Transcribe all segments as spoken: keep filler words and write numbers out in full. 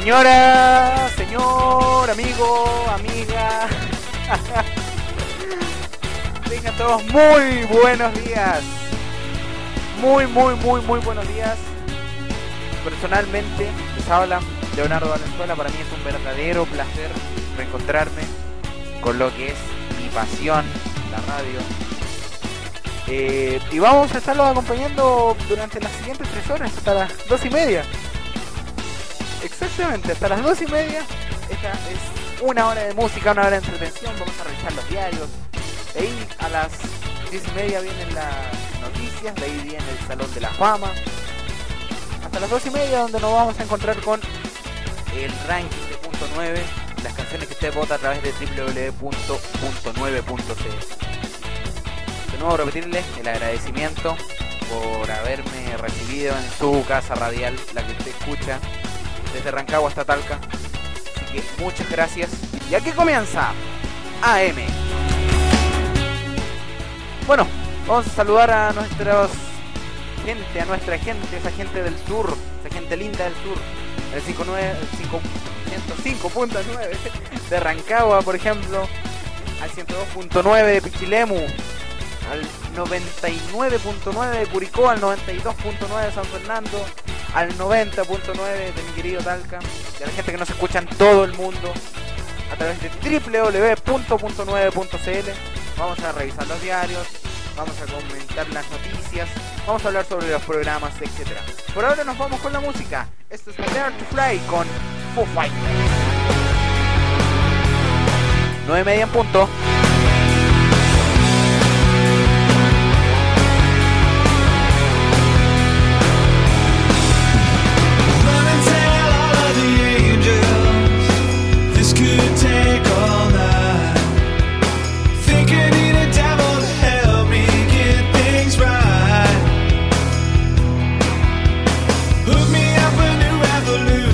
Señora, señor, amigo, amiga. Tengan todos muy buenos días. Muy, muy, muy, muy buenos días. Personalmente, les habla Leonardo Valenzuela. Para mí es un verdadero placer reencontrarme con lo que es mi pasión, la radio. Eh, y vamos a estarlos acompañando durante las siguientes tres horas, hasta las dos y media. Exactamente, hasta las dos y media. Esta es una hora de música, una hora de entretención. Vamos a revisar los diarios. De ahí a las diez y media vienen las noticias. De ahí viene el Salón de la Fama. Hasta las dos y media, donde nos vamos a encontrar con el ranking de punto nueve. Las canciones que usted vota a través de doble u doble u doble u punto punto nueve punto c l. De nuevo repetirle el agradecimiento por haberme recibido en su casa radial, la que usted escucha desde Rancagua hasta Talca. Así que muchas gracias. Y aquí comienza A M. Bueno, vamos a saludar a nuestros gente, a nuestra gente, esa gente del sur, esa gente linda del sur. El ciento cinco punto nueve de Rancagua, por ejemplo. Al ciento dos punto nueve de Pichilemu. Al noventa y nueve punto nueve de Curicó, al noventa y dos punto nueve de San Fernando, al noventa punto nueve de mi querido Talca, y a la gente que nos escucha en todo el mundo a través de doble u doble u doble u punto punto nueve punto c l. Vamos a revisar los diarios, vamos a comentar las noticias, vamos a hablar sobre los programas, etcétera. Por ahora nos vamos con la música. Esto es Dare to Fly con Foo Fighters. nueve y media en punto.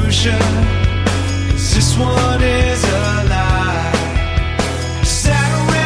This one is a lie. Saturate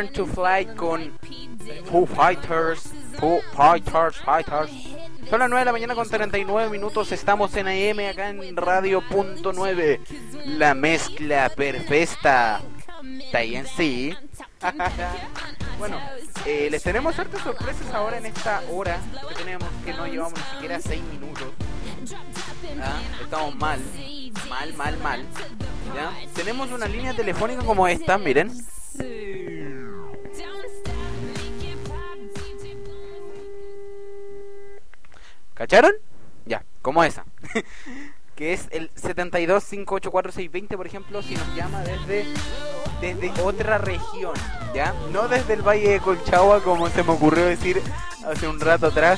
Learn to Fly con Foo Fighters. Foo Fighters, Fighters. Son las nueve de la mañana con treinta y nueve minutos. Estamos en A M acá en Radio Punto nueve. La mezcla perfecta. Está bien, sí. Bueno, eh, les tenemos ciertas sorpresas ahora en esta hora que tenemos, que no llevamos ni siquiera seis minutos. ¿Ah? Estamos mal, mal, mal, mal. ¿Ya? Tenemos una línea telefónica como esta, miren. ¿Cacharon? Ya, como esa. Que es el setenta y dos, cinco ocho cuatro, seis veinte, por ejemplo, si nos llama desde desde otra región, ¿ya? No desde el Valle de Colchagua, como se me ocurrió decir hace un rato atrás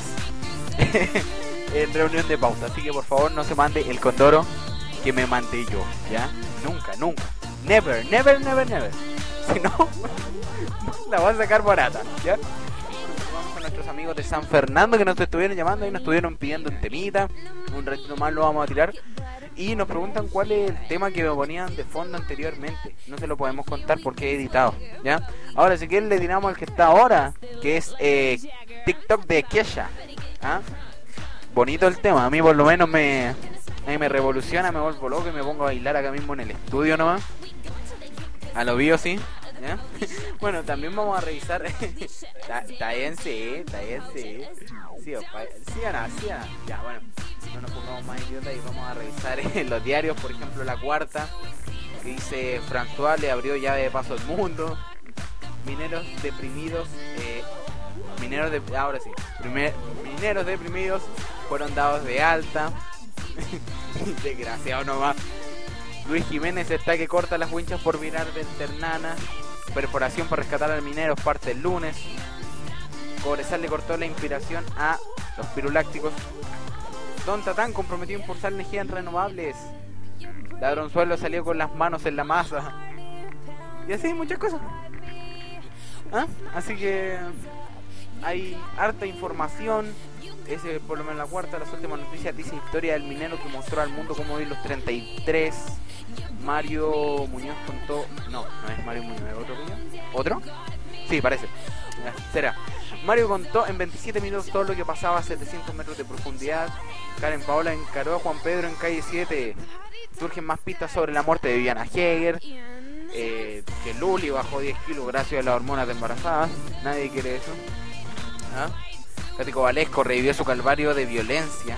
en reunión de pauta. Así que por favor no se mande el condoro que me mandé yo, ¿ya? Nunca, nunca. Never, never, never, never. Si no, la voy a sacar barata, ¿ya? Vamos a nuestros amigos de San Fernando que nos estuvieron llamando y nos estuvieron pidiendo un temita. Un ratito más lo vamos a tirar. Y nos preguntan cuál es el tema que me ponían de fondo anteriormente. No se lo podemos contar porque he editado, ¿ya? Ahora, si quieren le tiramos al que está ahora, que es eh, TikTok de Kesha, ¿ah? Bonito el tema, a mí por lo menos me, a mí me revoluciona, me vuelvo loco y me pongo a bailar acá mismo en el estudio nomás. A lo bio, sí, ¿ya? Bueno, también vamos a revisar. Está bien, sí, está bien, sí. Sí, opa, sí, Ana, sí, Ana. Ya, bueno, no nos pongamos más idiotas y vamos a revisar eh, los diarios. Por ejemplo, La Cuarta, que dice: François le abrió llave de paso al mundo. Mineros deprimidos, eh, mineros de, ahora sí, primer, mineros deprimidos fueron dados de alta. Desgraciado nomás. Luis Jiménez está que corta las winchas por virar de Ternana. Perforación para rescatar al minero parte el lunes. Cobresal le cortó la inspiración a los pirulácticos. Don Tatán comprometió a impulsar energías renovables. Ladronzuelo salió con las manos en la masa. Y así muchas cosas. ¿Ah? Así que hay harta información. Ese por lo menos La Cuarta. Las últimas noticias dice: historia del minero que mostró al mundo cómo vivir los treinta y tres. Mario Muñoz contó. No, no es Mario Muñoz, ¿es otro Muñoz? ¿Otro? Sí, parece. Será. Mario contó en veintisiete minutos todo lo que pasaba a setecientos metros de profundidad. Karen Paola encaró a Juan Pedro en calle siete. Surgen más pistas sobre la muerte de Viviana Heger. Eh, que Luli bajó diez kilos gracias a las hormonas de embarazadas. Nadie quiere eso. ¿Ah? Cático Valesco revivió su calvario de violencia.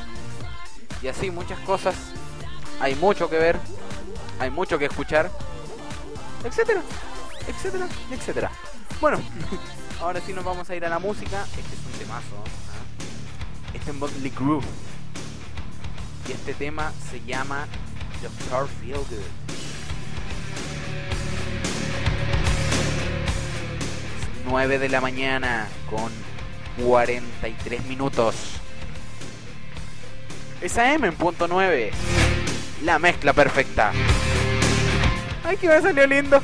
Y así muchas cosas. Hay mucho que ver. Hay mucho que escuchar. Etcétera. Etcétera. Etcétera. Bueno, ahora sí nos vamos a ir a la música. Este es un temazo, ¿eh? Este es Motley Crue. Y este tema se llama doctor Feelgood. nueve de la mañana con cuarenta y tres minutos. Es A M en punto nueve. La mezcla perfecta. Ay, que me salió lindo.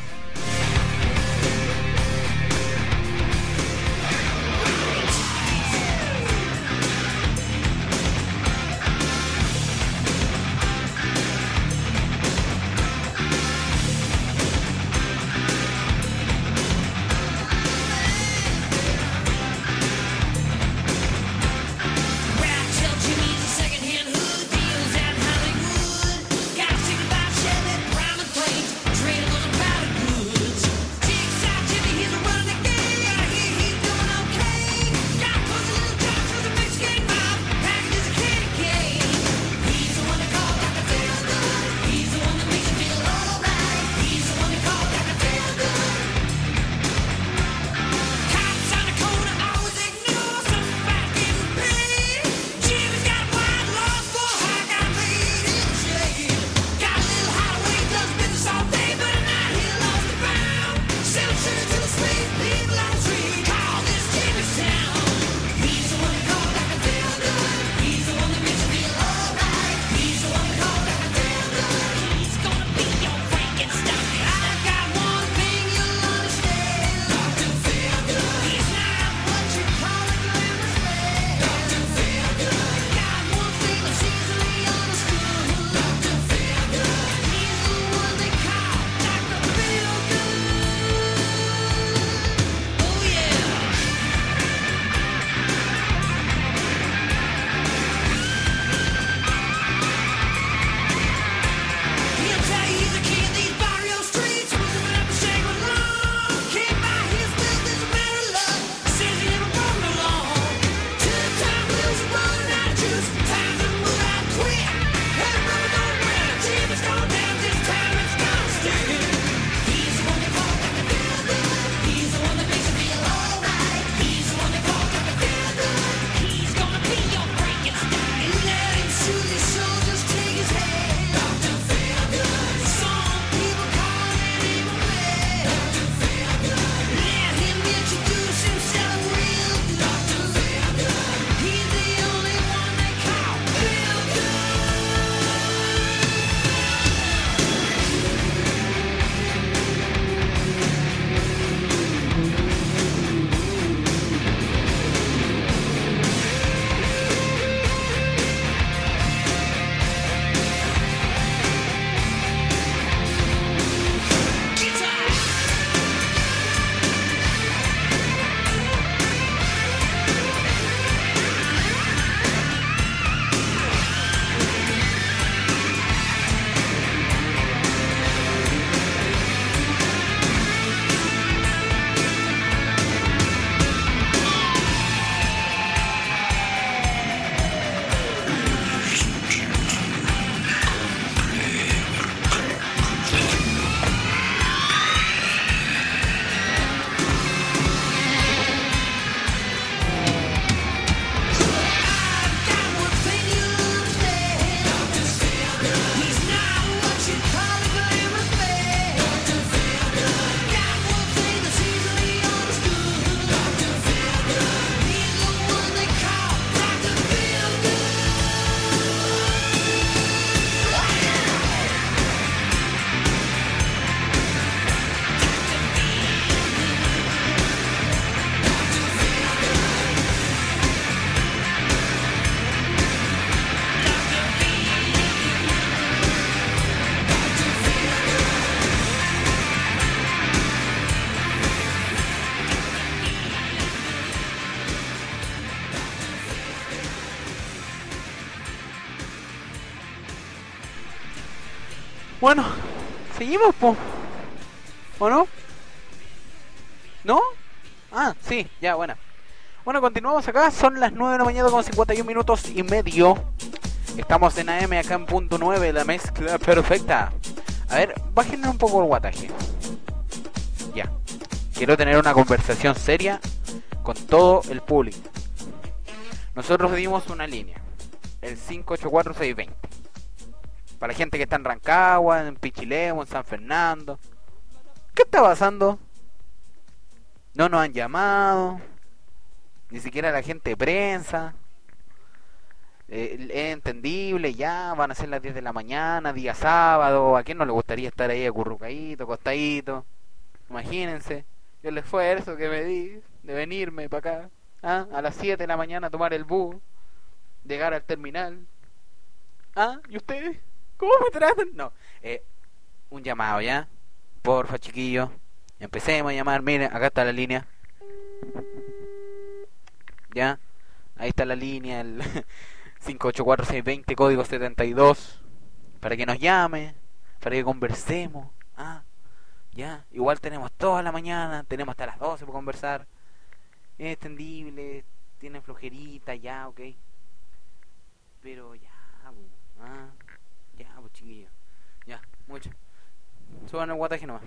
Got to think about shit that rhyme and plate. Train was about a good Bueno, seguimos, po. ¿O no? ¿No? Ah, sí, ya, buena. Bueno, continuamos acá. Son las nueve de la mañana con cincuenta y un minutos y medio. Estamos en A M acá en punto nueve, la mezcla perfecta. A ver, bájenle un poco el guataje. Ya. Quiero tener una conversación seria con todo el público. Nosotros dimos una línea, el cinco ocho cuatro seis dos cero. Para la gente que está en Rancagua, en Pichilemu, en San Fernando. ¿Qué está pasando? No nos han llamado. Ni siquiera la gente de prensa. Eh, es entendible, ya van a ser las diez de la mañana, día sábado. ¿A quién no le gustaría estar ahí acurrucadito, acostadito? Imagínense, yo el esfuerzo que me di de venirme para acá, ¿ah? A las siete de la mañana a tomar el bus, llegar al terminal. ¿Ah? ¿Y ustedes? ¿Cómo me tratan? No, eh, un llamado, ¿ya? Porfa, chiquillos, empecemos a llamar. Miren, acá está la línea. ¿Ya? Ahí está la línea, el cinco ocho cuatro seis dos cero, código setenta y dos, para que nos llame, para que conversemos. Ah, ya, igual tenemos toda la mañana, tenemos hasta las doce para conversar. Es extendible, tienen flojerita, ya, ok. Pero ya, bu, ah, ya, pues chiquillos, ya, mucho. Suban el guataje nomás.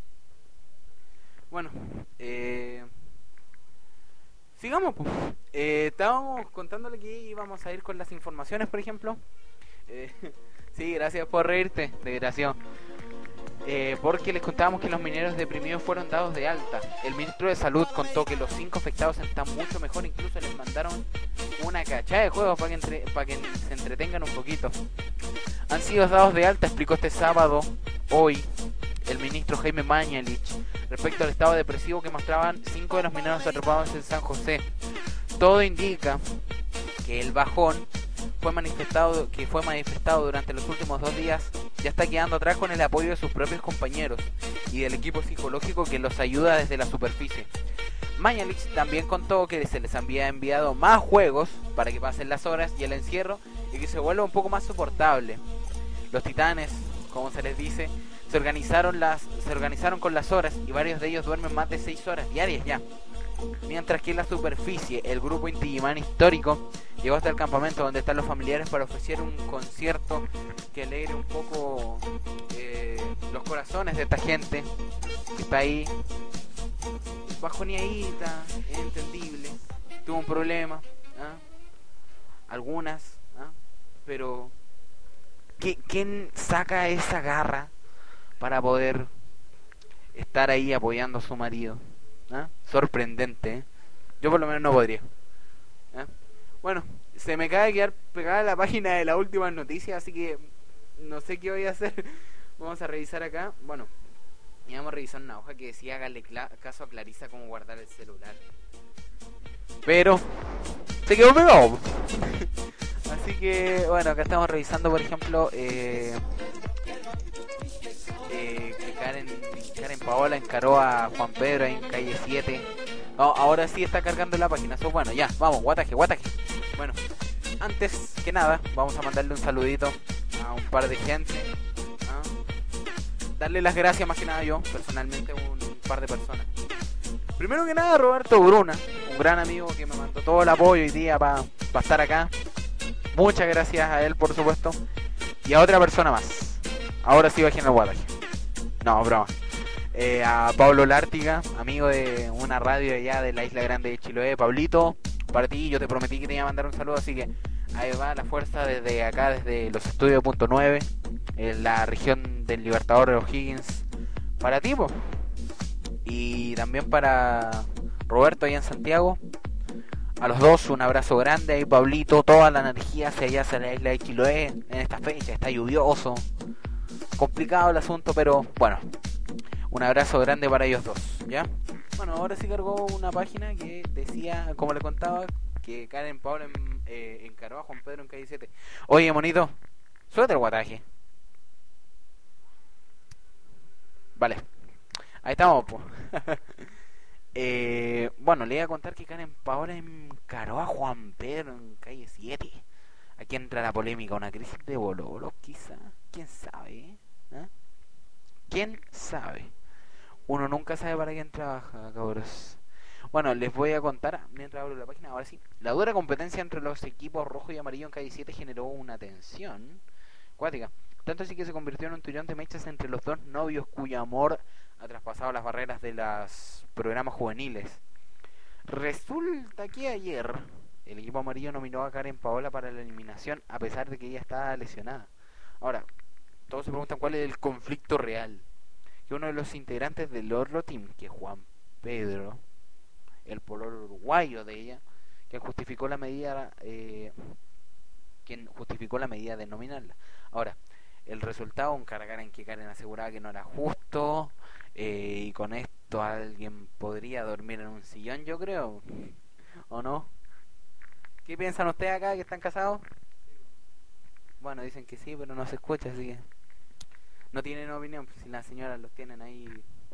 Bueno, eh... sigamos, pues. Eh, estábamos contándole que íbamos a ir con las informaciones, por ejemplo. Eh, sí, gracias por reírte, desgraciado. Eh, porque les contábamos que los mineros deprimidos fueron dados de alta. El ministro de Salud contó que los cinco afectados están mucho mejor. Incluso les mandaron una cachada de juegos para que, entre, para que se entretengan un poquito. Han sido dados de alta, explicó este sábado, hoy, el ministro Jaime Mañalich, respecto al estado depresivo que mostraban cinco de los mineros atrapados en San José. Todo indica que el bajón fue manifestado, que fue manifestado durante los últimos dos días, ya está quedando atrás con el apoyo de sus propios compañeros y del equipo psicológico que los ayuda desde la superficie. Mañalich también contó que se les había enviado más juegos para que pasen las horas y el encierro y que se vuelva un poco más soportable. Los titanes, como se les dice, se organizaron las se organizaron con las horas y varios de ellos duermen más de seis horas diarias ya. Mientras que en la superficie, el grupo Inti-Illimani histórico llegó hasta el campamento donde están los familiares para ofrecer un concierto que alegre un poco eh, los corazones de esta gente que está ahí bajoneadita, es entendible, tuvo un problema, ¿ah? Algunas, ¿ah? Pero ¿quién saca esa garra para poder estar ahí apoyando a su marido? ¿Ah? Sorprendente, ¿eh? Yo por lo menos no podría. ¿Ah? Bueno, se me acaba de quedar pegada la página de la última noticia, así que no sé qué voy a hacer. Vamos a revisar acá. Bueno, y vamos a revisar una hoja que decía hágale caso a Clarisa cómo guardar el celular. Pero se quedó pegado. Así que bueno, acá estamos revisando, por ejemplo, eh, eh, que Karen, Karen Paola encaró a Juan Pedro en calle siete. No, ahora sí está cargando la página. Eso, bueno, ya, vamos, guataje, guataje. Bueno, antes que nada, vamos a mandarle un saludito a un par de gente. ¿Ah? Darle las gracias más que nada yo, personalmente, a un par de personas. Primero que nada, Roberto Bruna, un gran amigo que me mandó todo el apoyo hoy día para pa estar acá. Muchas gracias a él, por supuesto. Y a otra persona más. Ahora sí bajé en el guataje. No, broma. Eh, a Pablo Lártiga, amigo de una radio allá de la Isla Grande de Chiloé. Pablito, para ti yo te prometí que te iba a mandar un saludo, así que ahí va la fuerza desde acá, desde los estudios punto nueve, en la región del Libertador de O'Higgins, para ti, po. Y también para Roberto allá en Santiago. A los dos un abrazo grande. Ahí Pablito, toda la energía hacia allá, hacia la isla de Chiloé en esta fecha. Está lluvioso, complicado el asunto, pero bueno, un abrazo grande para ellos dos, ¿ya? Bueno, ahora sí cargó una página que decía, como le contaba, que Karen Paola en, eh, encaró a Juan Pedro en calle siete. Oye, monito, suéltate el guataje. Vale, ahí estamos, pues. eh, bueno, le iba a contar que Karen Paola encaró a Juan Pedro en calle siete. Aquí entra la polémica, una crisis de bololos, quizá, quién sabe, ¿eh? ¿Eh? ¿Quién sabe? Uno nunca sabe para quién trabaja, cabros. Bueno, les voy a contar, mientras abro la página, ahora sí. La dura competencia entre los equipos rojo y amarillo en Calle siete generó una tensión cuática. Tanto así que se convirtió en un tirón de mechas entre los dos novios cuyo amor ha traspasado las barreras de los programas juveniles. Resulta que ayer el equipo amarillo nominó a Karen Paola para la eliminación a pesar de que ella estaba lesionada. Ahora, todos se preguntan cuál es el conflicto real. Que uno de los integrantes del otro team, que es Juan Pedro, el pololo uruguayo de ella, quien justificó la medida, eh, quien justificó la medida de nominarla. Ahora, el resultado, un cara a cara en que Karen aseguraba que no era justo, eh, y con esto alguien podría dormir en un sillón, yo creo, ¿o no? ¿Qué piensan ustedes acá que están casados? Bueno, dicen que sí, pero no se escucha, así que no tienen opinión, si las señoras los tienen ahí.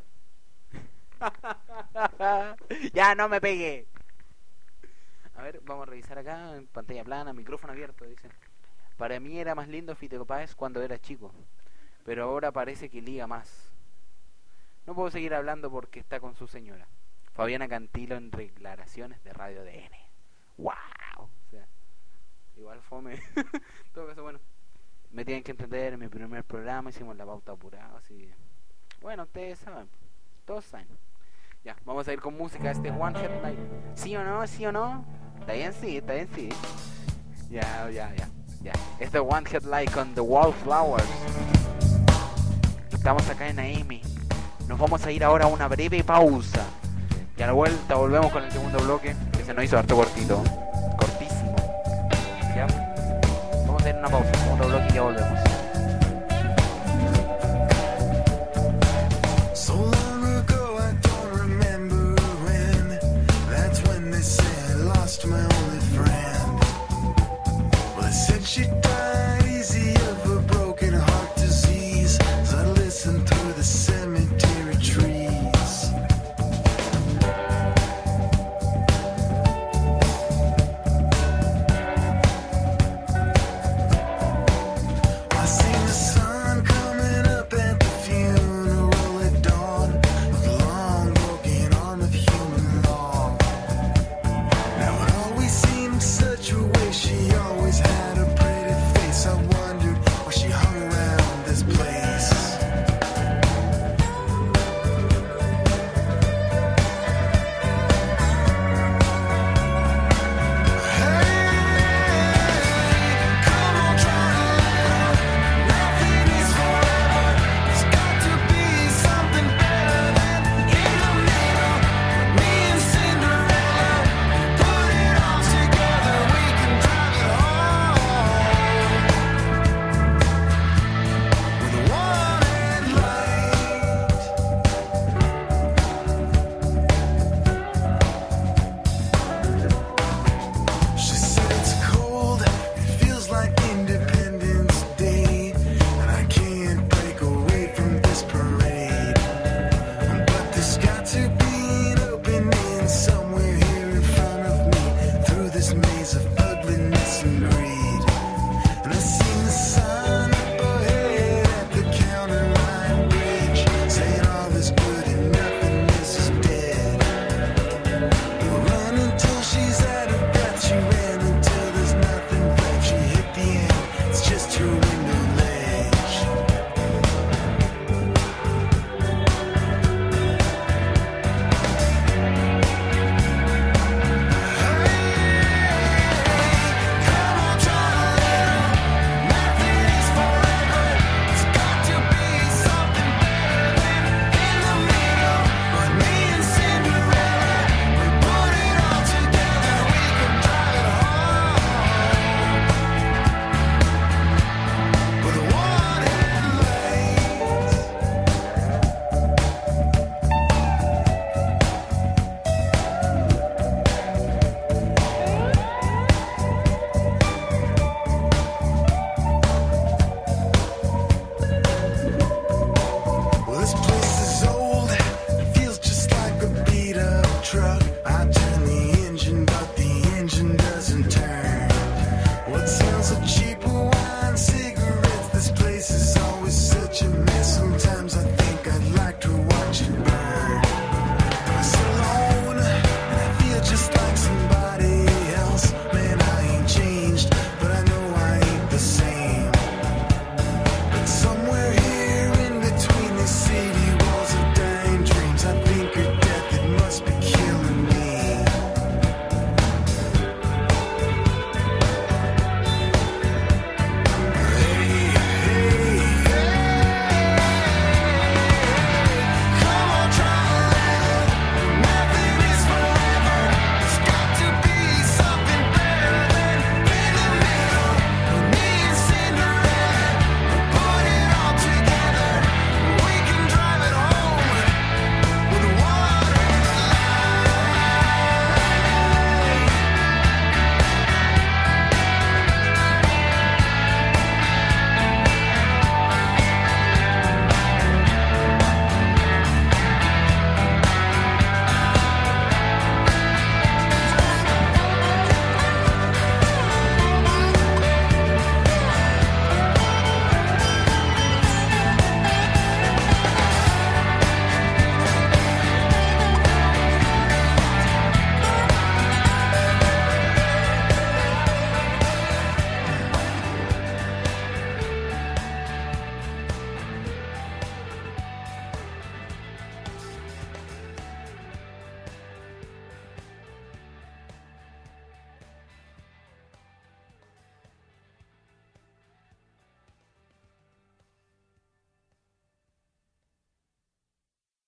Ya, no me pegue. A ver, vamos a revisar acá en pantalla plana, micrófono abierto, dicen. Para mí era más lindo Fito Páez cuando era chico, pero ahora parece que liga más. No puedo seguir hablando porque está con su señora. Fabiana Cantilo en declaraciones de Radio D N. ¡Wow! O sea, igual fome. Todo eso, bueno. Me tienen que entender, en mi primer programa hicimos la pauta apurada, así que... Bueno, ustedes saben, todos saben. Ya, vamos a ir con música, este One Hit Like. ¿Sí o no? ¿Sí o no? Está bien, sí, está bien, sí. Ya, ya, ya, ya. Este One Hit Like con The Wallflowers. Estamos acá en A M. Nos vamos a ir ahora a una breve pausa. Y a la vuelta volvemos con el segundo bloque, que se nos hizo harto cortito. Cortísimo. Ya. Vamos a ir a una pausa, segundo bloque y ya volvemos. So long ago I don't remember when. That's when they said I lost my only friend. Well, they said she died easy of a broken heart disease. As I listened through the cemetery trees. I seen the sun coming up at the funeral at dawn of the long broken arm of human law. Now it always seemed such a waste. She always had a pretty face. I wondered why she hung around this place. Come on, try to live. Nothing is forever. There's got to be something better than in the middle. Me and Cinderella, put it all together. We can drive it home with a one-head light. She said it's cold, it feels like Independence Day, and I can't break away from this parade. But there's got to be an opening somewhere here in front of me, through this maze of ugliness and greed. And I seen the sign up ahead at the counter line bridge, saying all is good and nothingness is dead. Run until she's out of breath. She ran until there's nothing left. She hit the end. It's just her window ledge. Come on, try to live. Nothing is forever. It's got to be something better than in the middle. But me and Cinderella, we put it all together. We can drive it home with a one-head light. Well, this place is old. It feels just like a beat-up truck. I